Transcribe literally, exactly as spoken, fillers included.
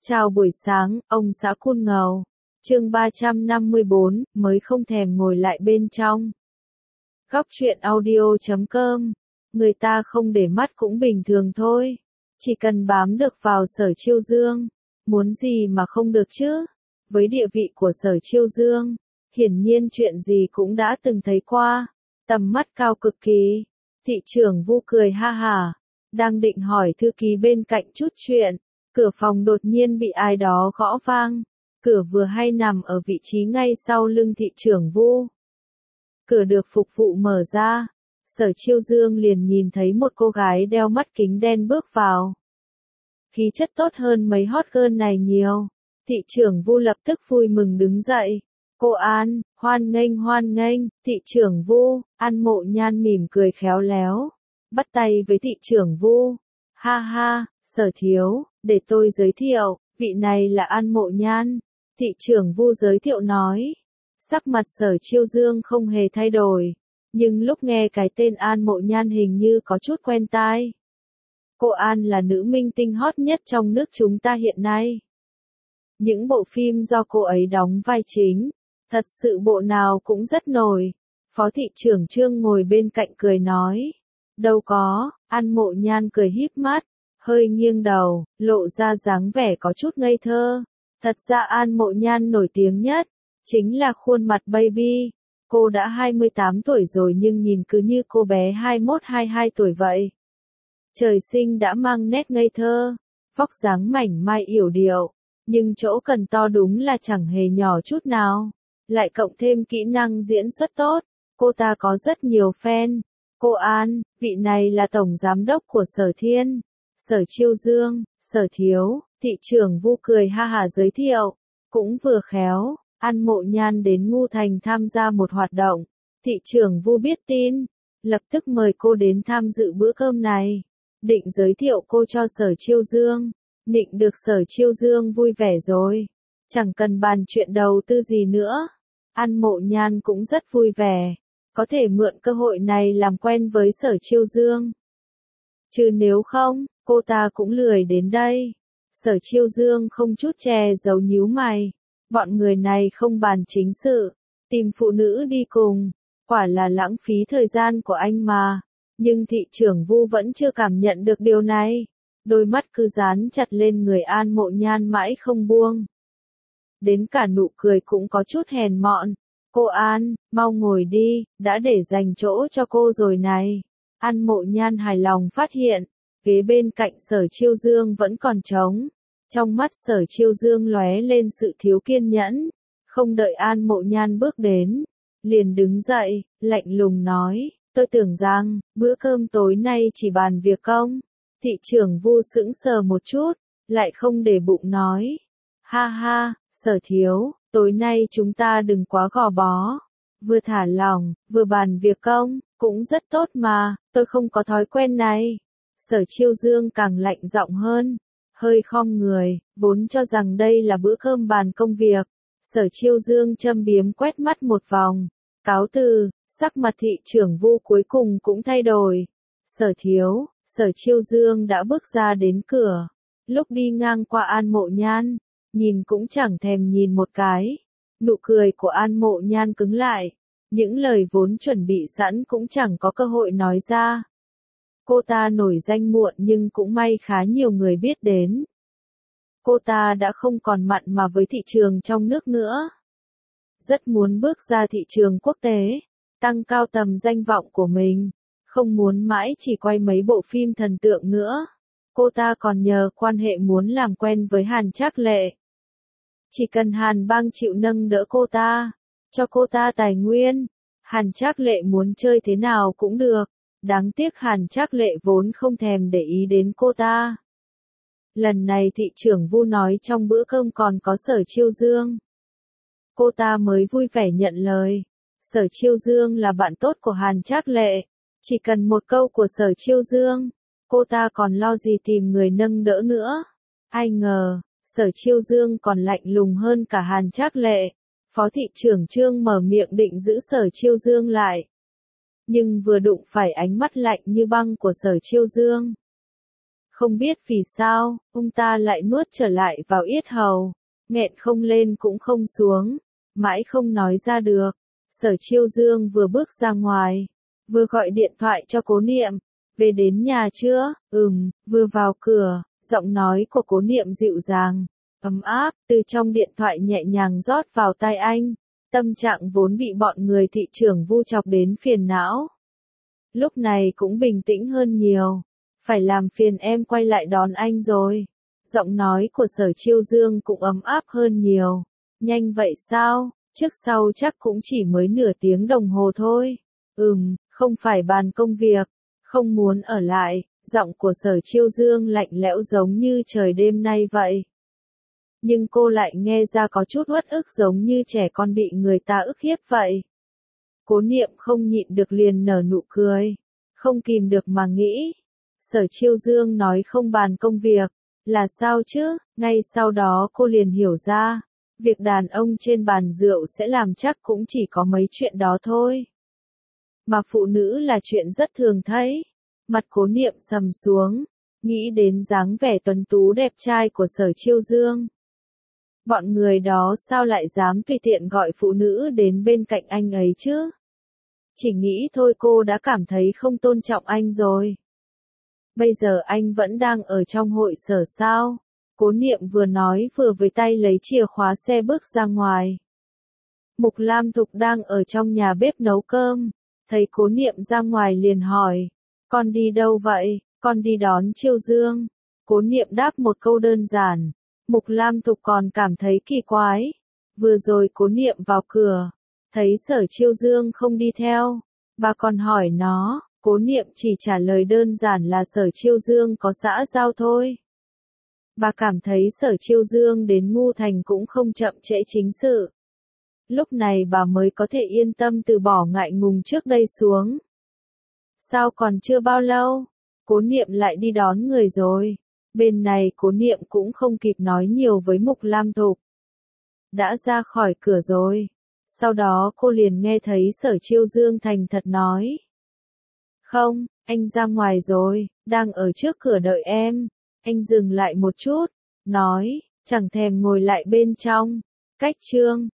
Chào buổi sáng, ông xã Cun Ngầu. Chương ba trăm năm mươi bốn, mới không thèm ngồi lại bên trong. Góc truyện audio chấm com. Người ta không để mắt cũng bình thường thôi. Chỉ cần bám được vào Sở Chiêu Dương. Muốn gì mà không được chứ? Với địa vị của Sở Chiêu Dương, hiển nhiên chuyện gì cũng đã từng thấy qua. Tầm mắt cao cực kỳ. Thị trưởng Vu cười ha hả. Đang định hỏi thư ký bên cạnh chút chuyện. Cửa phòng đột nhiên bị ai đó gõ vang. Cửa vừa hay nằm ở vị trí ngay sau lưng thị trưởng Vu. Cửa được phục vụ mở ra. Sở Chiêu Dương liền nhìn thấy một cô gái đeo mắt kính đen bước vào. Khí chất tốt hơn mấy hot girl này nhiều. Thị trưởng Vu lập tức vui mừng đứng dậy. Cô An, hoan nghênh hoan nghênh. Thị trưởng Vu, An Mộ Nhan mỉm cười khéo léo. Bắt tay với thị trưởng Vu. Ha ha, Sở thiếu, để tôi giới thiệu, vị này là An Mộ Nhan. Thị trưởng Vu giới thiệu nói. Sắc mặt Sở Chiêu Dương không hề thay đổi. Nhưng lúc nghe cái tên An Mộ Nhan hình như có chút quen tai. Cô An là nữ minh tinh hot nhất trong nước chúng ta hiện nay. Những bộ phim do cô ấy đóng vai chính, thật sự bộ nào cũng rất nổi. Phó thị trưởng Trương ngồi bên cạnh cười nói. Đâu có, An Mộ Nhan cười híp mắt, hơi nghiêng đầu, lộ ra dáng vẻ có chút ngây thơ. Thật ra An Mộ Nhan nổi tiếng nhất, chính là khuôn mặt baby. Cô đã hai mươi tám tuổi rồi nhưng nhìn cứ như cô bé hai mươi mốt hai mươi hai tuổi vậy. Trời sinh đã mang nét ngây thơ, vóc dáng mảnh mai yểu điệu, nhưng chỗ cần to đúng là chẳng hề nhỏ chút nào. Lại cộng thêm kỹ năng diễn xuất tốt, cô ta có rất nhiều fan. Cô An, vị này là tổng giám đốc của Sở Thiên, Sở Chiêu Dương, Sở thiếu. Thị trưởng Vu cười ha hả giới thiệu, cũng vừa khéo, An Mộ Nhan đến Ngu Thành tham gia một hoạt động. Thị trưởng Vu biết tin, lập tức mời cô đến tham dự bữa cơm này, định giới thiệu cô cho Sở Chiêu Dương. Định được Sở Chiêu Dương vui vẻ rồi, chẳng cần bàn chuyện đầu tư gì nữa. An Mộ Nhan cũng rất vui vẻ, có thể mượn cơ hội này làm quen với Sở Chiêu Dương. Chứ nếu không, cô ta cũng lười đến đây. Sở Chiêu Dương không chút che giấu nhíu mày. Bọn người này không bàn chính sự, tìm phụ nữ đi cùng, quả là lãng phí thời gian của anh mà. Nhưng thị trưởng Vu vẫn chưa cảm nhận được điều này. Đôi mắt cứ dán chặt lên người An Mộ Nhan mãi không buông. Đến cả nụ cười cũng có chút hèn mọn. Cô An, mau ngồi đi, đã để dành chỗ cho cô rồi này. An Mộ Nhan hài lòng phát hiện, ghế bên cạnh Sở Chiêu Dương vẫn còn trống. Trong mắt Sở Chiêu Dương lóe lên sự thiếu kiên nhẫn. Không đợi An Mộ Nhan bước đến, liền đứng dậy, lạnh lùng nói, tôi tưởng rằng, bữa cơm tối nay chỉ bàn việc công. Thị trưởng Vu sững sờ một chút, lại không để bụng nói. Ha ha, Sở thiếu, tối nay chúng ta đừng quá gò bó. Vừa thả lỏng, vừa bàn việc công, cũng rất tốt mà, tôi không có thói quen này. Sở Chiêu Dương càng lạnh giọng hơn, hơi khom người, vốn cho rằng đây là bữa cơm bàn công việc. Sở Chiêu Dương châm biếm quét mắt một vòng, cáo từ, sắc mặt thị trưởng Vu cuối cùng cũng thay đổi. Sở thiếu, Sở Chiêu Dương đã bước ra đến cửa, lúc đi ngang qua An Mộ Nhan, nhìn cũng chẳng thèm nhìn một cái. Nụ cười của An Mộ Nhan cứng lại, những lời vốn chuẩn bị sẵn cũng chẳng có cơ hội nói ra. Cô ta nổi danh muộn nhưng cũng may khá nhiều người biết đến. Cô ta đã không còn mặn mà với thị trường trong nước nữa. Rất muốn bước ra thị trường quốc tế, tăng cao tầm danh vọng của mình. Không muốn mãi chỉ quay mấy bộ phim thần tượng nữa. Cô ta còn nhờ quan hệ muốn làm quen với Hàn Trác Lệ. Chỉ cần Hàn Bang chịu nâng đỡ cô ta, cho cô ta tài nguyên, Hàn Trác Lệ muốn chơi thế nào cũng được. Đáng tiếc Hàn Trác Lệ vốn không thèm để ý đến cô ta. Lần này thị trưởng Vu nói trong bữa cơm còn có Sở Chiêu Dương. Cô ta mới vui vẻ nhận lời. Sở Chiêu Dương là bạn tốt của Hàn Trác Lệ. Chỉ cần một câu của Sở Chiêu Dương, cô ta còn lo gì tìm người nâng đỡ nữa. Ai ngờ, Sở Chiêu Dương còn lạnh lùng hơn cả Hàn Trác Lệ. Phó thị trưởng Trương mở miệng định giữ Sở Chiêu Dương lại. Nhưng vừa đụng phải ánh mắt lạnh như băng của Sở Chiêu Dương. Không biết vì sao, ông ta lại nuốt trở lại vào yết hầu, nghẹn không lên cũng không xuống, mãi không nói ra được. Sở Chiêu Dương vừa bước ra ngoài, vừa gọi điện thoại cho Cố Niệm, về đến nhà chưa? Ừm, vừa vào cửa, giọng nói của Cố Niệm dịu dàng, ấm áp, từ trong điện thoại nhẹ nhàng rót vào tai anh. Tâm trạng vốn bị bọn người thị trưởng vu chọc đến phiền não, lúc này cũng bình tĩnh hơn nhiều. Phải làm phiền em quay lại đón anh rồi. Giọng nói của Sở Chiêu Dương cũng ấm áp hơn nhiều. Nhanh vậy sao? Trước sau chắc cũng chỉ mới nửa tiếng đồng hồ thôi. Ừm, không phải bàn công việc, không muốn ở lại. Giọng của Sở Chiêu Dương lạnh lẽo giống như trời đêm nay vậy. Nhưng cô lại nghe ra có chút uất ức giống như trẻ con bị người ta ức hiếp vậy. Cố Niệm không nhịn được liền nở nụ cười, không kìm được mà nghĩ. Sở Chiêu Dương nói không bàn công việc, là sao chứ? Ngay sau đó cô liền hiểu ra, việc đàn ông trên bàn rượu sẽ làm chắc cũng chỉ có mấy chuyện đó thôi. Mà phụ nữ là chuyện rất thường thấy. Mặt Cố Niệm sầm xuống, nghĩ đến dáng vẻ tuấn tú đẹp trai của Sở Chiêu Dương. Bọn người đó sao lại dám tùy tiện gọi phụ nữ đến bên cạnh anh ấy chứ? Chỉ nghĩ thôi cô đã cảm thấy không tôn trọng anh rồi. Bây giờ anh vẫn đang ở trong hội sở sao? Cố Niệm vừa nói vừa với tay lấy chìa khóa xe bước ra ngoài. Mục Lam Thục đang ở trong nhà bếp nấu cơm, thấy Cố Niệm ra ngoài liền hỏi, con đi đâu vậy? Con đi đón Chiêu Dương. Cố Niệm đáp một câu đơn giản. Mục Lam Thục còn cảm thấy kỳ quái. Vừa rồi Cố Niệm vào cửa, thấy Sở Chiêu Dương không đi theo, bà còn hỏi nó. Cố Niệm chỉ trả lời đơn giản là Sở Chiêu Dương có xã giao thôi. Bà cảm thấy Sở Chiêu Dương đến Ngu Thành cũng không chậm trễ chính sự. Lúc này bà mới có thể yên tâm từ bỏ ngại ngùng trước đây xuống. Sao còn chưa bao lâu, Cố Niệm lại đi đón người rồi. Bên này Cố Niệm cũng không kịp nói nhiều với Mục Lam Thục. Đã ra khỏi cửa rồi. Sau đó cô liền nghe thấy Sở Chiêu Dương thành thật nói. Không, anh ra ngoài rồi, đang ở trước cửa đợi em. Anh dừng lại một chút, nói, chẳng thèm ngồi lại bên trong. Cách chương